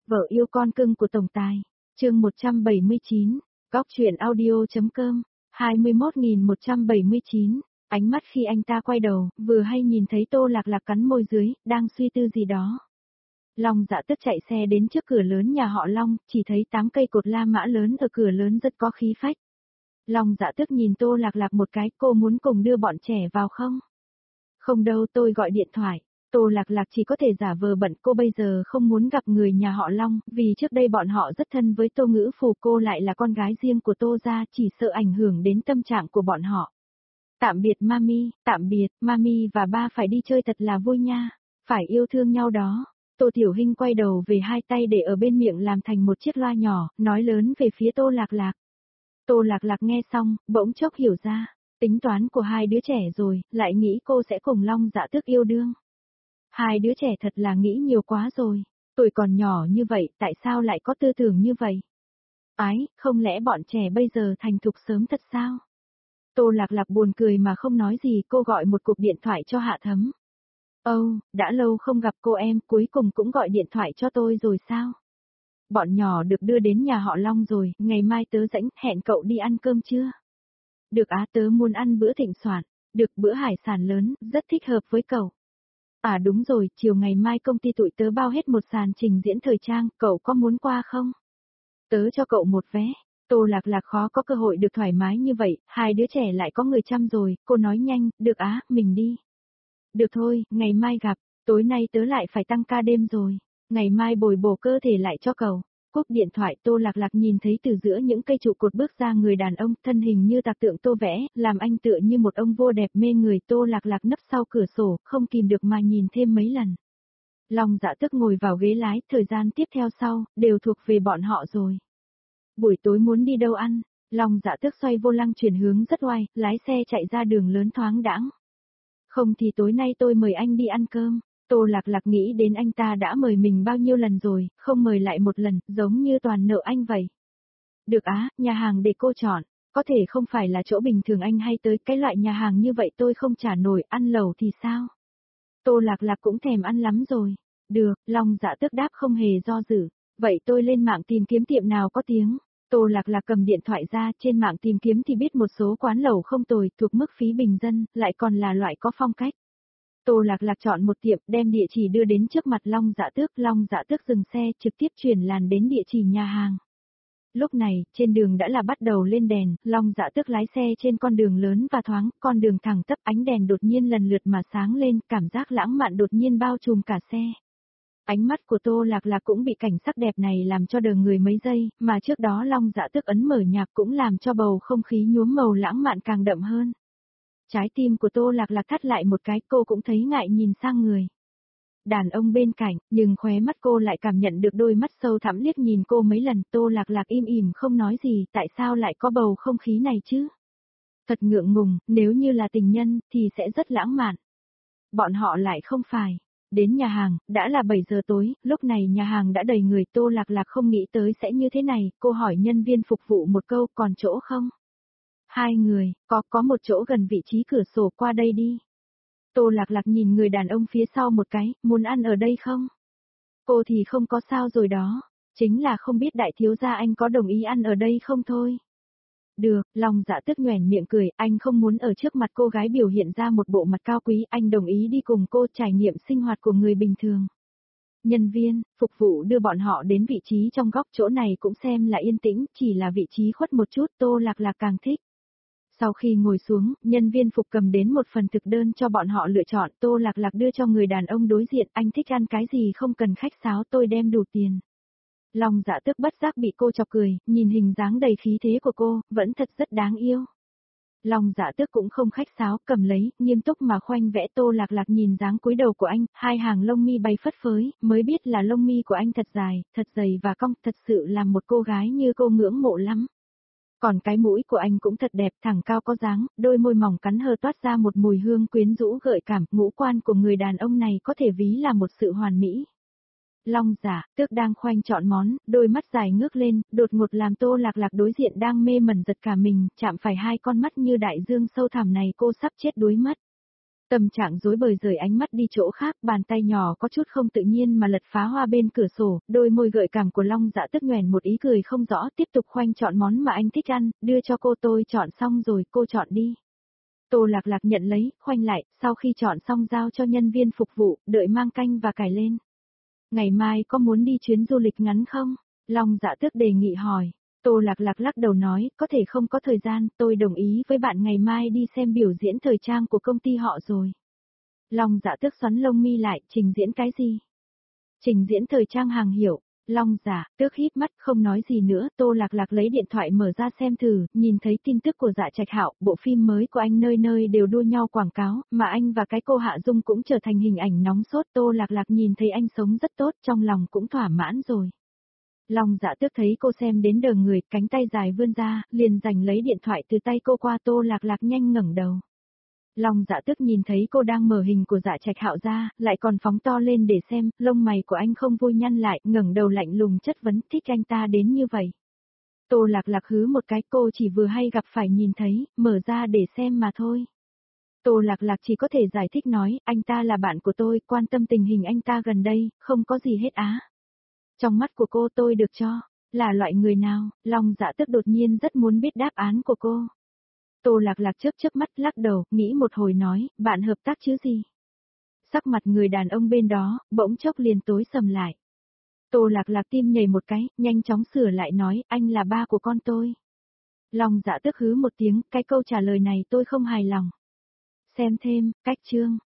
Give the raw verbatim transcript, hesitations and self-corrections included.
Vợ yêu con cưng của tổng tài. Chương một trăm bảy mươi chín. Góc truyện audio.com. hai mươi mốt nghìn một trăm bảy mươi chín. Ánh mắt khi anh ta quay đầu, vừa hay nhìn thấy Tô Lạc Lạc cắn môi dưới, đang suy tư gì đó. Long Dạ Tức chạy xe đến trước cửa lớn nhà họ Long, chỉ thấy tám cây cột La Mã lớn ở cửa lớn rất có khí phách. Long Dạ Tức nhìn Tô Lạc Lạc một cái, cô muốn cùng đưa bọn trẻ vào không? Không đâu, tôi gọi điện thoại. Tô Lạc Lạc chỉ có thể giả vờ bận, cô bây giờ không muốn gặp người nhà họ Long, vì trước đây bọn họ rất thân với Tô Ngữ Phù, cô lại là con gái riêng của Tô gia, chỉ sợ ảnh hưởng đến tâm trạng của bọn họ. Tạm biệt mami, tạm biệt, mami và ba phải đi chơi thật là vui nha, phải yêu thương nhau đó. Tô Tiểu Hinh quay đầu về, hai tay để ở bên miệng làm thành một chiếc loa nhỏ, nói lớn về phía Tô Lạc Lạc. Tô Lạc Lạc nghe xong, bỗng chốc hiểu ra, tính toán của hai đứa trẻ rồi, lại nghĩ cô sẽ cùng Long Dạ Tước yêu đương. Hai đứa trẻ thật là nghĩ nhiều quá rồi, tuổi còn nhỏ như vậy, tại sao lại có tư tưởng như vậy? Ái, không lẽ bọn trẻ bây giờ thành thục sớm thật sao? Tô Lạc Lạc buồn cười mà không nói gì, cô gọi một cuộc điện thoại cho Hạ Thấm. Âu, oh, đã lâu không gặp cô em, cuối cùng cũng gọi điện thoại cho tôi rồi sao? Bọn nhỏ được đưa đến nhà họ Long rồi, ngày mai tớ rảnh, hẹn cậu đi ăn cơm chưa? Được á, tớ muốn ăn bữa thịnh soạn, được, bữa hải sản lớn, rất thích hợp với cậu. À đúng rồi, chiều ngày mai công ty tụi tớ bao hết một sàn trình diễn thời trang, cậu có muốn qua không? Tớ cho cậu một vé. Tô Lạc Lạc khó có cơ hội được thoải mái như vậy, hai đứa trẻ lại có người chăm rồi, cô nói nhanh, được á, mình đi. Được thôi, ngày mai gặp, tối nay tớ lại phải tăng ca đêm rồi, ngày mai bồi bổ cơ thể lại cho cậu. Cúp điện thoại, Tô Lạc Lạc nhìn thấy từ giữa những cây trụ cột bước ra người đàn ông, thân hình như tạc tượng tô vẽ, làm anh tựa như một ông vua đẹp mê người. Tô Lạc Lạc nấp sau cửa sổ, không kìm được mà nhìn thêm mấy lần. Long Dạ Tức ngồi vào ghế lái, thời gian tiếp theo sau, đều thuộc về bọn họ rồi. Buổi tối muốn đi đâu ăn? Long Dạ Tức xoay vô lăng chuyển hướng rất oai, lái xe chạy ra đường lớn thoáng đãng. Không thì tối nay tôi mời anh đi ăn cơm. Tô Lạc Lạc nghĩ đến anh ta đã mời mình bao nhiêu lần rồi, không mời lại một lần, giống như toàn nợ anh vậy. Được á, nhà hàng để cô chọn, có thể không phải là chỗ bình thường anh hay tới, cái loại nhà hàng như vậy tôi không trả nổi, ăn lẩu thì sao? Tô Lạc Lạc cũng thèm ăn lắm rồi. Được, Long Dạ Tức đáp không hề do dự. Vậy tôi lên mạng tìm kiếm tiệm nào có tiếng. Tô Lạc Lạc cầm điện thoại ra, trên mạng tìm kiếm thì biết một số quán lẩu không tồi, thuộc mức phí bình dân, lại còn là loại có phong cách. Tô Lạc Lạc chọn một tiệm, đem địa chỉ đưa đến trước mặt Long Dạ Tước, Long Dạ Tước dừng xe, trực tiếp chuyển làn đến địa chỉ nhà hàng. Lúc này, trên đường đã là bắt đầu lên đèn, Long Dạ Tước lái xe trên con đường lớn và thoáng, con đường thẳng tắp, ánh đèn đột nhiên lần lượt mà sáng lên, cảm giác lãng mạn đột nhiên bao trùm cả xe. Ánh mắt của Tô Lạc Lạc cũng bị cảnh sắc đẹp này làm cho đờ người mấy giây, mà trước đó Long Dạ Tước ấn mở nhạc cũng làm cho bầu không khí nhuốm màu lãng mạn càng đậm hơn. Trái tim của Tô Lạc Lạc thắt lại một cái, cô cũng thấy ngại nhìn sang người đàn ông bên cạnh, nhưng khóe mắt cô lại cảm nhận được đôi mắt sâu thẳm liếc nhìn cô mấy lần. Tô Lạc Lạc im ỉm không nói gì, tại sao lại có bầu không khí này chứ? Thật ngượng ngùng, nếu như là tình nhân, thì sẽ rất lãng mạn. Bọn họ lại không phải. Đến nhà hàng, đã là bảy giờ tối, lúc này nhà hàng đã đầy người. Tô Lạc Lạc không nghĩ tới sẽ như thế này, cô hỏi nhân viên phục vụ một câu, còn chỗ không? Hai người, có, có một chỗ gần vị trí cửa sổ, qua đây đi. Tô Lạc Lạc nhìn người đàn ông phía sau một cái, muốn ăn ở đây không? Cô thì không có sao rồi đó, chính là không biết đại thiếu gia anh có đồng ý ăn ở đây không thôi. Được, Long Dạ Tức nhoẻn miệng cười, anh không muốn ở trước mặt cô gái biểu hiện ra một bộ mặt cao quý, anh đồng ý đi cùng cô trải nghiệm sinh hoạt của người bình thường. Nhân viên, phục vụ đưa bọn họ đến vị trí trong góc, chỗ này cũng xem là yên tĩnh, chỉ là vị trí khuất một chút, Tô Lạc Lạc càng thích. Sau khi ngồi xuống, nhân viên phục cầm đến một phần thực đơn cho bọn họ lựa chọn, Tô Lạc Lạc đưa cho người đàn ông đối diện, anh thích ăn cái gì không cần khách sáo, tôi đem đủ tiền. Long Dạ Tức bất giác bị cô chọc cười, nhìn hình dáng đầy khí thế của cô, vẫn thật rất đáng yêu. Long Dạ Tức cũng không khách sáo, cầm lấy, nghiêm túc mà khoanh vẽ. Tô Lạc Lạc nhìn dáng cúi đầu của anh, hai hàng lông mi bay phất phới, mới biết là lông mi của anh thật dài, thật dày và cong, thật sự làm một cô gái như cô ngưỡng mộ lắm. Còn cái mũi của anh cũng thật đẹp, thẳng cao có dáng, đôi môi mỏng cắn hờ toát ra một mùi hương quyến rũ gợi cảm, ngũ quan của người đàn ông này có thể ví là một sự hoàn mỹ. Long Dạ Tước đang khoanh chọn món, đôi mắt dài ngước lên, đột ngột làm Tô Lạc Lạc đối diện đang mê mẩn giật cả mình, chạm phải hai con mắt như đại dương sâu thẳm này, cô sắp chết đuối mất. Tâm trạng rối bời rời ánh mắt đi chỗ khác, bàn tay nhỏ có chút không tự nhiên mà lật phá hoa bên cửa sổ, đôi môi gợi cảm của Long Dạ Tức nhoẻn một ý cười không rõ, tiếp tục khoanh chọn món mà anh thích ăn, đưa cho cô. Tôi chọn xong rồi, cô chọn đi. Tô Lạc Lạc nhận lấy, khoanh lại, sau khi chọn xong giao cho nhân viên phục vụ, đợi mang canh và cải lên. Ngày mai có muốn đi chuyến du lịch ngắn không? Long Dạ Tước đề nghị hỏi. Tô Lạc Lạc lắc đầu nói, có thể không có thời gian, tôi đồng ý với bạn ngày mai đi xem biểu diễn thời trang của công ty họ rồi. Long Dạ Tước xoắn lông mi lại, trình diễn cái gì? Trình diễn thời trang hàng hiệu. Long Dạ Tước híp mắt không nói gì nữa. Tô Lạc Lạc lấy điện thoại mở ra xem thử, nhìn thấy tin tức của Dạ Trạch Hạo, bộ phim mới của anh nơi nơi đều đua nhau quảng cáo, mà anh và cái cô Hạ Dung cũng trở thành hình ảnh nóng sốt. Tô Lạc Lạc nhìn thấy anh sống rất tốt, trong lòng cũng thỏa mãn rồi. Long Dạ Tước thấy cô xem đến đờ người, cánh tay dài vươn ra, liền giành lấy điện thoại từ tay cô qua. Tô Lạc Lạc nhanh ngẩng đầu. Long Dạ Tước nhìn thấy cô đang mở hình của Dạ Trạch Hạo ra, lại còn phóng to lên để xem, lông mày của anh không vui nhăn lại, ngẩng đầu lạnh lùng chất vấn, thích anh ta đến như vậy. Tô Lạc Lạc hứ một cái, cô chỉ vừa hay gặp phải nhìn thấy, mở ra để xem mà thôi. Tô Lạc Lạc chỉ có thể giải thích nói, anh ta là bạn của tôi, quan tâm tình hình anh ta gần đây, không có gì hết á. Trong mắt của cô tôi được cho, là loại người nào? Long Dạ Tước đột nhiên rất muốn biết đáp án của cô. Tô Lạc Lạc chớp chớp mắt lắc đầu, nghĩ một hồi nói, bạn hợp tác chứ gì? Sắc mặt người đàn ông bên đó, bỗng chốc liền tối sầm lại. Tô Lạc Lạc tim nhảy một cái, nhanh chóng sửa lại nói, anh là ba của con tôi. Long Dạ Tước hứ một tiếng, cái câu trả lời này tôi không hài lòng. Xem thêm, cách chương.